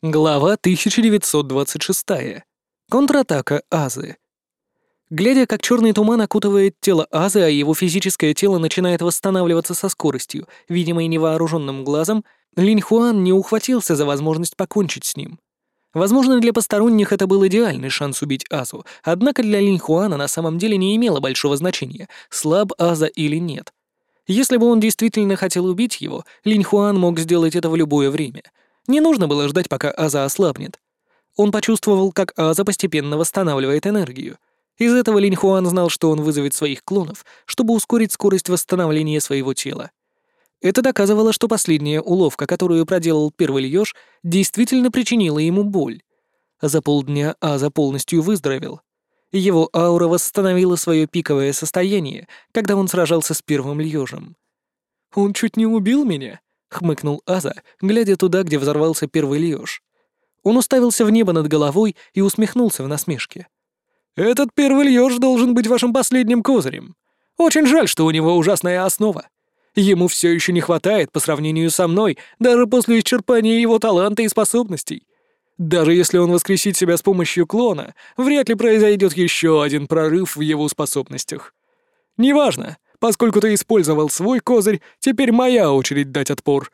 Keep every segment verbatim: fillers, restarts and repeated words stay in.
Глава тысяча девятьсот двадцать шесть. Контратака Азы. Глядя, как черный туман окутывает тело Азы, а его физическое тело начинает восстанавливаться со скоростью, видимой невооруженным глазом, Линь Хуан не ухватился за возможность покончить с ним. Возможно, для посторонних это был идеальный шанс убить Азу, однако для Линь Хуана на самом деле не имело большого значения, слаб Аза или нет. Если бы он действительно хотел убить его, Линь Хуан мог сделать это в любое время. Не нужно было ждать, пока Аза ослабнет. Он почувствовал, как Аза постепенно восстанавливает энергию. Из этого Линь Хуан знал, что он вызовет своих клонов, чтобы ускорить скорость восстановления своего тела. Это доказывало, что последняя уловка, которую проделал первый Льёж, действительно причинила ему боль. За полдня Аза полностью выздоровел. Его аура восстановила свое пиковое состояние, когда он сражался с первым Льёжем. «Он чуть не убил меня», — хмыкнул Аза, глядя туда, где взорвался первый Льёж. Он уставился в небо над головой и усмехнулся в насмешке. «Этот первый Льёж должен быть вашим последним козырем. Очень жаль, что у него ужасная основа. Ему все еще не хватает по сравнению со мной, даже после исчерпания его таланта и способностей. Даже если он воскресит себя с помощью клона, вряд ли произойдет еще один прорыв в его способностях. Неважно, поскольку ты использовал свой козырь, теперь моя очередь дать отпор».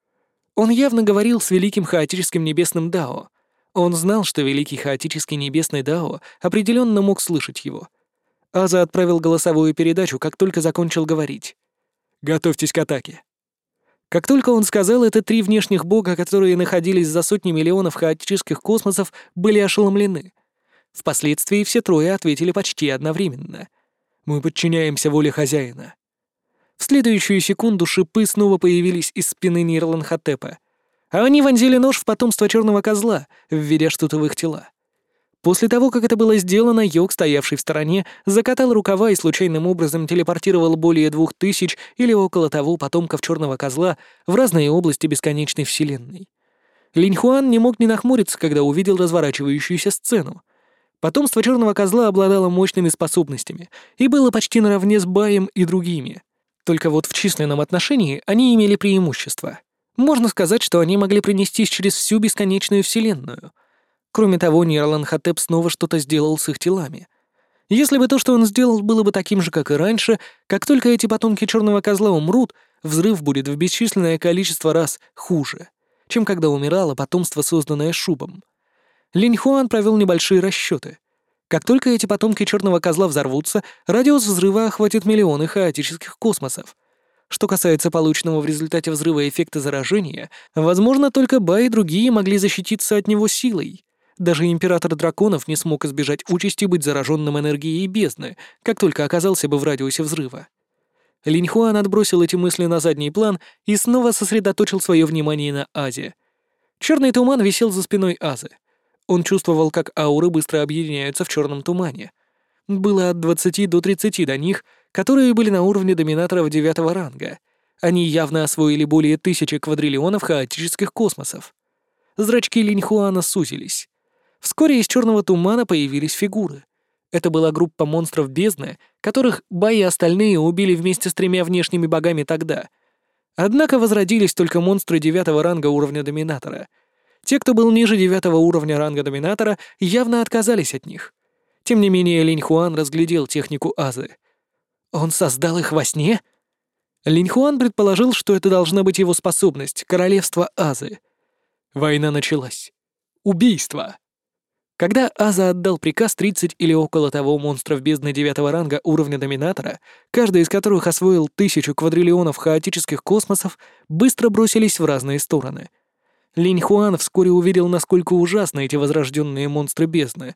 Он явно говорил с великим хаотическим небесным Дао. Он знал, что великий хаотический небесный Дао определенно мог слышать его. Аза отправил голосовую передачу, как только закончил говорить. «Готовьтесь к атаке». Как только он сказал это, три внешних бога, которые находились за сотни миллионов хаотических космосов, были ошеломлены. Впоследствии все трое ответили почти одновременно. «Мы подчиняемся воле хозяина». В следующую секунду шипы снова появились из спины Нерланхотепа, а они вонзили нож в потомство черного козла, введя что-то в их тела. После того, как это было сделано, Йог, стоявший в стороне, закатал рукава и случайным образом телепортировал более двух тысяч или около того потомков черного козла в разные области бесконечной вселенной. Линь Хуан не мог не нахмуриться, когда увидел разворачивающуюся сцену. Потомство черного козла обладало мощными способностями и было почти наравне с Баем и другими. Только вот в численном отношении они имели преимущество. Можно сказать, что они могли пронестись через всю бесконечную вселенную. Кроме того, Нерланхотеп снова что-то сделал с их телами. Если бы то, что он сделал, было бы таким же, как и раньше, как только эти потомки черного козла умрут, взрыв будет в бесчисленное количество раз хуже, чем когда умирало потомство, созданное Шубом. Линь Хуан провел небольшие расчеты. Как только эти потомки черного козла взорвутся, радиус взрыва охватит миллионы хаотических космосов. Что касается полученного в результате взрыва эффекта заражения, возможно, только Ба и другие могли защититься от него силой. Даже император драконов не смог избежать участи быть зараженным энергией бездны, как только оказался бы в радиусе взрыва. Линь Хуан отбросил эти мысли на задний план и снова сосредоточил свое внимание на Азе. Черный туман висел за спиной Азы. Он чувствовал, как ауры быстро объединяются в черном тумане. Было от двадцати до тридцати до них, которые были на уровне доминаторов девятого ранга. Они явно освоили более тысячи квадриллионов хаотических космосов. Зрачки Линь Хуана сузились. Вскоре из черного тумана появились фигуры. Это была группа монстров бездны, которых Ба и остальные убили вместе с тремя внешними богами тогда. Однако возродились только монстры девятого ранга уровня доминатора. Те, кто был ниже девятого уровня ранга доминатора, явно отказались от них. Тем не менее, Линь Хуан разглядел технику Азы. Он создал их во сне? Линь Хуан предположил, что это должна быть его способность, королевство Азы. Война началась. Убийство. Когда Аза отдал приказ, тридцать или около того монстров бездны девятого ранга уровня доминатора, каждый из которых освоил тысячу квадриллионов хаотических космосов, быстро бросились в разные стороны. Линь Хуан вскоре увидел, насколько ужасны эти возрожденные монстры бездны.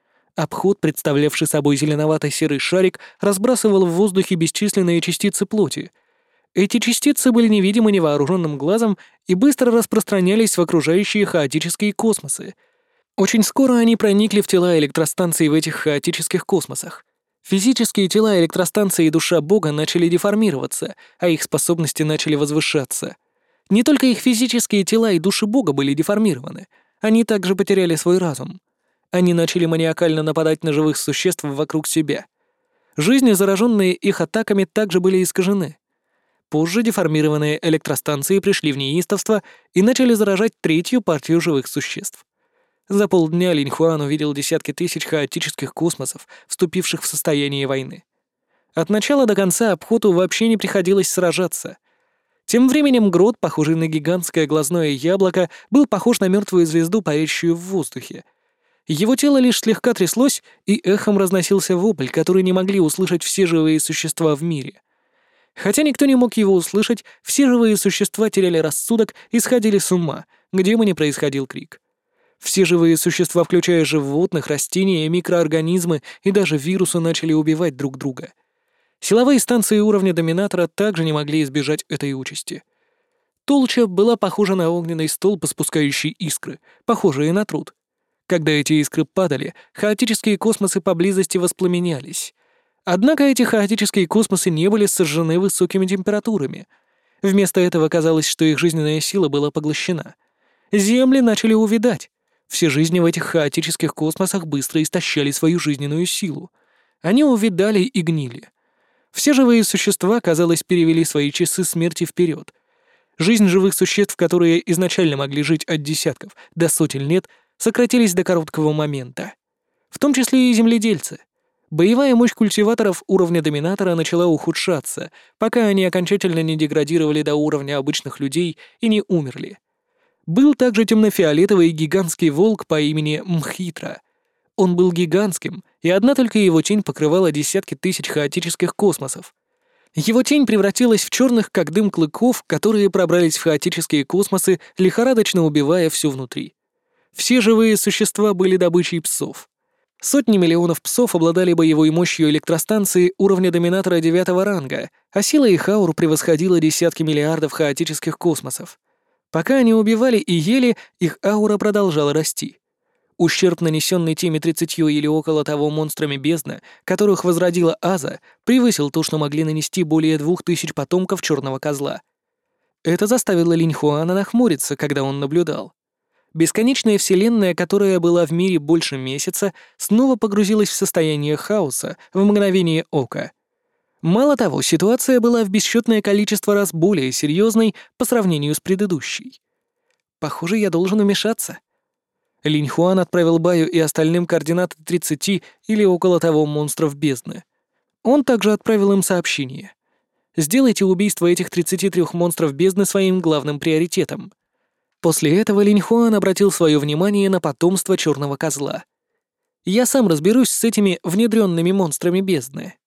Обход, представлявший собой зеленоватый серый шарик, разбрасывал в воздухе бесчисленные частицы плоти. Эти частицы были невидимы невооруженным глазом и быстро распространялись в окружающие хаотические космосы. Очень скоро они проникли в тела электростанций в этих хаотических космосах. Физические тела электростанции и душа Бога начали деформироваться, а их способности начали возвышаться. Не только их физические тела и души Бога были деформированы, они также потеряли свой разум. Они начали маниакально нападать на живых существ вокруг себя. Жизни, зараженные их атаками, также были искажены. Позже деформированные электростанции пришли в неистовство и начали заражать третью партию живых существ. За полдня Линь Хуан увидел десятки тысяч хаотических космосов, вступивших в состояние войны. От начала до конца Обходу вообще не приходилось сражаться. Тем временем Грот, похожий на гигантское глазное яблоко, был похож на мертвую звезду, парящую в воздухе. Его тело лишь слегка тряслось, и эхом разносился вопль, который не могли услышать все живые существа в мире. Хотя никто не мог его услышать, все живые существа теряли рассудок и сходили с ума, где бы ни происходил крик. Все живые существа, включая животных, растения, микроорганизмы и даже вирусы, начали убивать друг друга. Силовые станции уровня Доминатора также не могли избежать этой участи. Толча была похожа на огненный столб, испускающий искры, похожие на труд. Когда эти искры падали, хаотические космосы поблизости воспламенялись. Однако эти хаотические космосы не были сожжены высокими температурами. Вместо этого казалось, что их жизненная сила была поглощена. Земли начали увядать. Все жизни в этих хаотических космосах быстро истощали свою жизненную силу. Они увядали и гнили. Все живые существа, казалось, перевели свои часы смерти вперед. Жизнь живых существ, которые изначально могли жить от десятков до сотен лет, сократились до короткого момента. В том числе и земледельцы. Боевая мощь культиваторов уровня Доминатора начала ухудшаться, пока они окончательно не деградировали до уровня обычных людей и не умерли. Был также темно-фиолетовый гигантский волк по имени Мхитра. Он был гигантским, и одна только его тень покрывала десятки тысяч хаотических космосов. Его тень превратилась в черных, как дым, клыков, которые пробрались в хаотические космосы, лихорадочно убивая все внутри. Все живые существа были добычей псов. Сотни миллионов псов обладали боевой мощью электростанции уровня Доминатора девятого ранга, а сила их аур превосходила десятки миллиардов хаотических космосов. Пока они убивали и ели, их аура продолжала расти. Ущерб, нанесенный теми тридцатью или около того монстрами бездны, которых возродила Аза, превысил то, что могли нанести более двух тысяч потомков Черного Козла. Это заставило Линь Хуана нахмуриться, когда он наблюдал. Бесконечная вселенная, которая была в мире больше месяца, снова погрузилась в состояние хаоса в мгновение ока. Мало того, ситуация была в бесчетное количество раз более серьезной по сравнению с предыдущей. Похоже, я должен вмешаться. Линь Хуан отправил Баю и остальным координаты тридцати или около того монстров бездны. Он также отправил им сообщение. Сделайте убийство этих тридцати трёх монстров бездны своим главным приоритетом. После этого Линь Хуан обратил свое внимание на потомство Черного Козла. Я сам разберусь с этими внедренными монстрами бездны.